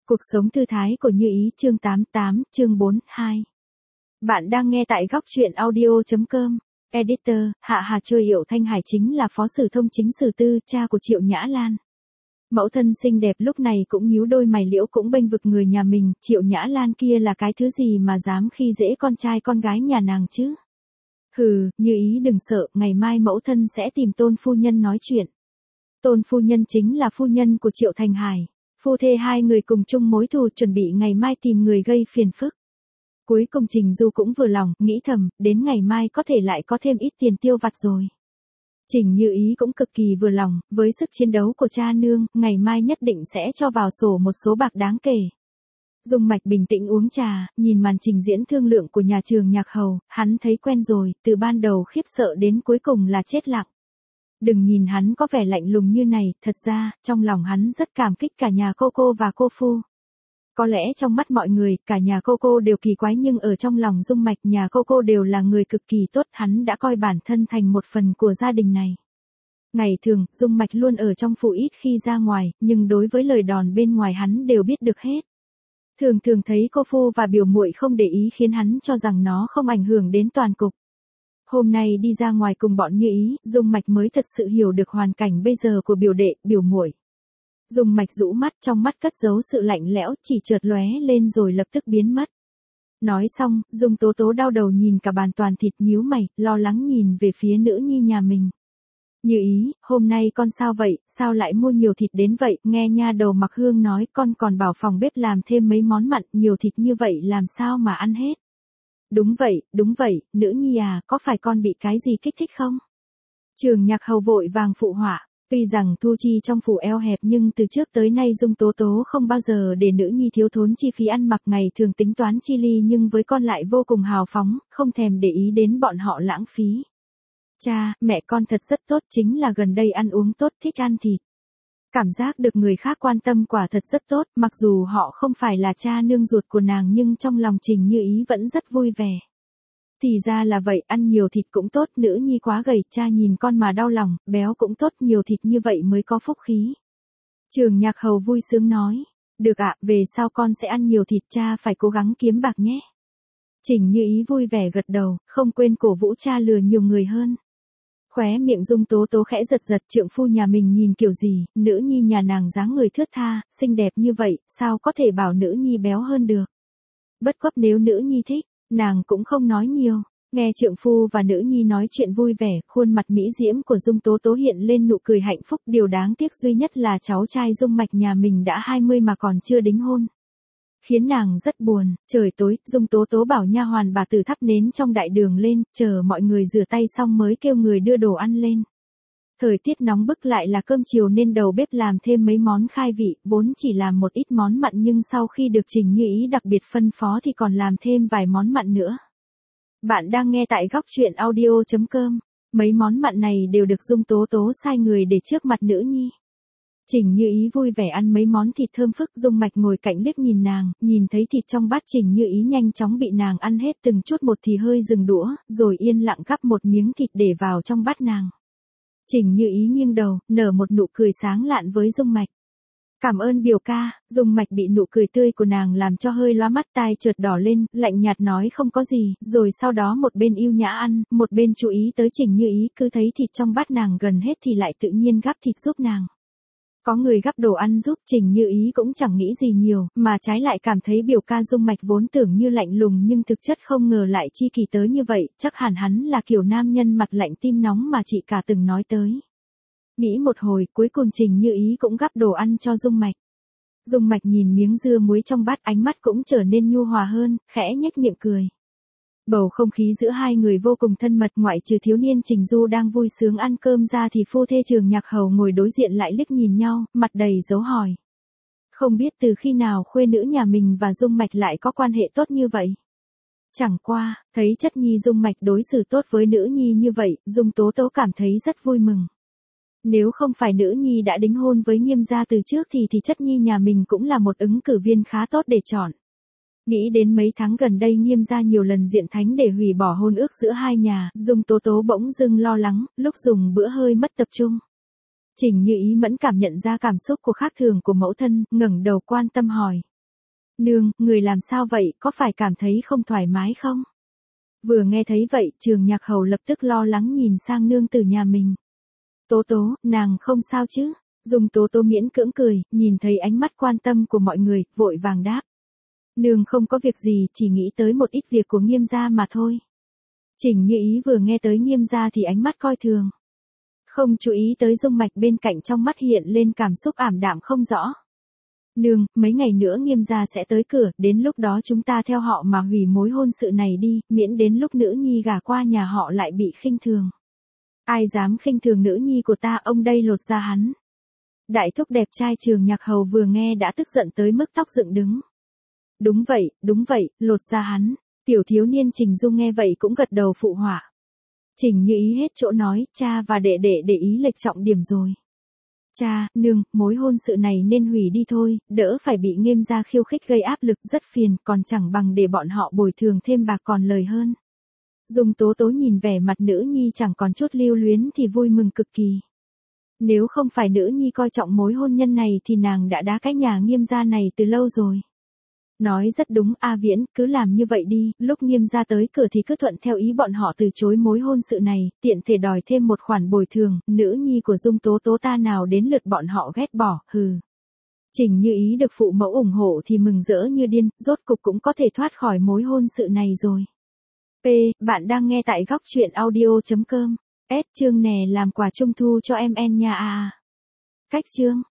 Cuộc sống thư thái của Như Ý chương 88, chương 42. Bạn đang nghe tại góc truyện audio.com. Editor, Hạ Hà Trôi Hiệu Thanh Hải chính là phó sử thông chính sử tư, cha của Triệu Nhã Lan. Mẫu thân xinh đẹp lúc này cũng nhíu đôi mày liễu cũng bênh vực người nhà mình, Triệu Nhã Lan kia là cái thứ gì mà dám khi dễ con trai con gái nhà nàng chứ? Hừ, Như Ý đừng sợ, ngày mai mẫu thân sẽ tìm Tôn phu nhân nói chuyện. Tôn phu nhân chính là phu nhân của Triệu Thành Hải. Phu thê hai người cùng chung mối thù chuẩn bị ngày mai tìm người gây phiền phức. Cuối cùng Trình Du cũng vừa lòng, nghĩ thầm, đến ngày mai có thể lại có thêm ít tiền tiêu vặt rồi. Trình Như Ý cũng cực kỳ vừa lòng, với sức chiến đấu của cha nương, ngày mai nhất định sẽ cho vào sổ một số bạc đáng kể. Dung Mạch bình tĩnh uống trà, nhìn màn trình diễn thương lượng của nhà Trường Nhạc Hầu, hắn thấy quen rồi, từ ban đầu khiếp sợ đến cuối cùng là chết lặng. Đừng nhìn hắn có vẻ lạnh lùng như này, thật ra, trong lòng hắn rất cảm kích cả nhà cô và cô phu. Có lẽ trong mắt mọi người, cả nhà cô đều kỳ quái nhưng ở trong lòng Dung Mạch nhà cô đều là người cực kỳ tốt, hắn đã coi bản thân thành một phần của gia đình này. Ngày thường, Dung Mạch luôn ở trong phủ ít khi ra ngoài, nhưng đối với lời đòn bên ngoài hắn đều biết được hết. Thường thấy cô phu và biểu muội không để ý khiến hắn cho rằng nó không ảnh hưởng đến toàn cục. Hôm nay đi ra ngoài cùng bọn Như Ý, Dung Mạch mới thật sự hiểu được hoàn cảnh bây giờ của biểu đệ, biểu muội. Dung Mạch rũ mắt, trong mắt cất giấu sự lạnh lẽo, chỉ chợt lóe lên rồi lập tức biến mất. Nói xong, Dung Tố Tố đau đầu nhìn cả bàn toàn thịt nhíu mày, lo lắng nhìn về phía nữ nhi nhà mình. Như Ý, hôm nay con sao vậy, sao lại mua nhiều thịt đến vậy, nghe nha đầu Mặc Hương nói con còn bảo phòng bếp làm thêm mấy món mặn, nhiều thịt như vậy làm sao mà ăn hết. Đúng vậy, nữ nhi à, có phải con bị cái gì kích thích không? Trường Nhạc Hầu vội vàng phụ họa, tuy rằng thu chi trong phủ eo hẹp nhưng từ trước tới nay Dung Tố Tố không bao giờ để nữ nhi thiếu thốn chi phí ăn mặc, ngày thường tính toán chi ly nhưng với con lại vô cùng hào phóng, không thèm để ý đến bọn họ lãng phí. Cha, mẹ con thật rất tốt, chính là gần đây ăn uống tốt, thích ăn thịt. Cảm giác được người khác quan tâm quả thật rất tốt, mặc dù họ không phải là cha nương ruột của nàng nhưng trong lòng Trình Như Ý vẫn rất vui vẻ. Thì ra là vậy, ăn nhiều thịt cũng tốt, nữ nhi quá gầy, cha nhìn con mà đau lòng, béo cũng tốt, nhiều thịt như vậy mới có phúc khí. Trường Nhạc Hầu vui sướng nói, được ạ, về sau con sẽ ăn nhiều thịt, cha phải cố gắng kiếm bạc nhé. Trình Như Ý vui vẻ gật đầu, không quên cổ vũ cha lừa nhiều người hơn. Khóe miệng Dung Tố Tố khẽ giật, trượng phu nhà mình nhìn kiểu gì, nữ nhi nhà nàng dáng người thướt tha, xinh đẹp như vậy, sao có thể bảo nữ nhi béo hơn được. Bất quá nếu nữ nhi thích, nàng cũng không nói nhiều. Nghe trượng phu và nữ nhi nói chuyện vui vẻ, khuôn mặt mỹ diễm của Dung Tố Tố hiện lên nụ cười hạnh phúc, điều đáng tiếc duy nhất là cháu trai Dung Mạch nhà mình đã 20 mà còn chưa đính hôn. Khiến nàng rất buồn. Trời tối, Dung Tố Tố bảo nha hoàn bà tử thắp nến trong đại đường lên, chờ mọi người rửa tay xong mới kêu người đưa đồ ăn lên. Thời tiết nóng bức lại là cơm chiều nên đầu bếp làm thêm mấy món khai vị, vốn chỉ làm một ít món mặn nhưng sau khi được Trình Như Ý đặc biệt phân phó thì còn làm thêm vài món mặn nữa. Bạn đang nghe tại góc truyện audio.com. Mấy món mặn này đều được Dung Tố Tố sai người để trước mặt nữ nhi. Trình Như Ý vui vẻ ăn mấy món thịt thơm phức, Dung Mạch ngồi cạnh liếc nhìn nàng, nhìn thấy thịt trong bát Trình Như Ý nhanh chóng bị nàng ăn hết từng chút một thì hơi dừng đũa, rồi yên lặng gắp một miếng thịt để vào trong bát nàng. Trình Như Ý nghiêng đầu, nở một nụ cười sáng lạn với Dung Mạch. Cảm ơn biểu ca. Dung Mạch bị nụ cười tươi của nàng làm cho hơi lóa mắt, tai chợt đỏ lên, lạnh nhạt nói không có gì, rồi sau đó một bên yêu nhã ăn, một bên chú ý tới Trình Như Ý, cứ thấy thịt trong bát nàng gần hết thì lại tự nhiên gắp thịt giúp nàng. Có người gắp đồ ăn giúp, Trình Như Ý cũng chẳng nghĩ gì nhiều, mà trái lại cảm thấy biểu ca Dung Mạch vốn tưởng như lạnh lùng nhưng thực chất không ngờ lại chi kỳ tới như vậy, chắc hẳn hắn là kiểu nam nhân mặt lạnh tim nóng mà chị cả từng nói tới. Nghĩ một hồi, cuối cùng Trình Như Ý cũng gắp đồ ăn cho Dung Mạch. Dung Mạch nhìn miếng dưa muối trong bát, ánh mắt cũng trở nên nhu hòa hơn, khẽ nhếch miệng cười. Bầu không khí giữa hai người vô cùng thân mật, ngoại trừ thiếu niên Trình Du đang vui sướng ăn cơm ra thì phu thê Trường Nhạc Hầu ngồi đối diện lại liếc nhìn nhau, mặt đầy dấu hỏi. Không biết từ khi nào khuê nữ nhà mình và Dung Mạch lại có quan hệ tốt như vậy. Chẳng qua, thấy chất nhi Dung Mạch đối xử tốt với nữ nhi như vậy, Dung Tố Tố cảm thấy rất vui mừng. Nếu không phải nữ nhi đã đính hôn với Nghiêm gia từ trước thì chất nhi nhà mình cũng là một ứng cử viên khá tốt để chọn. Nghĩ đến mấy tháng gần đây Nghiêm gia nhiều lần diện thánh để hủy bỏ hôn ước giữa hai nhà, Dung Tố Tố bỗng dưng lo lắng, lúc dùng bữa hơi mất tập trung. Trình Như Ý mẫn cảm nhận ra cảm xúc của khác thường của mẫu thân, ngẩng đầu quan tâm hỏi. Nương, người làm sao vậy, có phải cảm thấy không thoải mái không? Vừa nghe thấy vậy, Trường Nhạc Hầu lập tức lo lắng nhìn sang nương tử nhà mình. Tố Tố, nàng không sao chứ? Dung Tố Tố miễn cưỡng cười, nhìn thấy ánh mắt quan tâm của mọi người, vội vàng đáp. Nương không có việc gì, chỉ nghĩ tới một ít việc của Nghiêm gia mà thôi. Trình Như Ý vừa nghe tới Nghiêm gia thì ánh mắt coi thường. Không chú ý tới dung mạch bên cạnh, trong mắt hiện lên cảm xúc ảm đạm không rõ. Nương, mấy ngày nữa Nghiêm gia sẽ tới cửa, đến lúc đó chúng ta theo họ mà hủy mối hôn sự này đi, miễn đến lúc nữ nhi gả qua nhà họ lại bị khinh thường. Ai dám khinh thường nữ nhi của ta, ông đây lột ra hắn. Đại thúc đẹp trai Trường Nhạc Hầu vừa nghe đã tức giận tới mức tóc dựng đứng. Đúng vậy, lột ra hắn. Tiểu thiếu niên Trình Dung nghe vậy cũng gật đầu phụ họa. Trình Như Ý hết chỗ nói, cha và đệ đệ để ý lệch trọng điểm rồi. Cha, nương, mối hôn sự này nên hủy đi thôi, đỡ phải bị Nghiêm gia khiêu khích gây áp lực rất phiền, còn chẳng bằng để bọn họ bồi thường thêm bạc còn lời hơn. Dung Tố Tố nhìn vẻ mặt nữ nhi chẳng còn chút lưu luyến thì vui mừng cực kỳ. Nếu không phải nữ nhi coi trọng mối hôn nhân này thì nàng đã đá cái nhà Nghiêm gia này từ lâu rồi. Nói rất đúng, A Viễn, cứ làm như vậy đi, lúc Nghiêm gia tới cửa thì cứ thuận theo ý bọn họ từ chối mối hôn sự này, tiện thể đòi thêm một khoản bồi thường, nữ nhi của Dung Tố Tố ta nào đến lượt bọn họ ghét bỏ, hừ. Trình Như Ý được phụ mẫu ủng hộ thì mừng rỡ như điên, rốt cục cũng có thể thoát khỏi mối hôn sự này rồi. Bạn đang nghe tại góc truyện audio.com. Chương nè làm quà trung thu cho em en nha à. Cách chương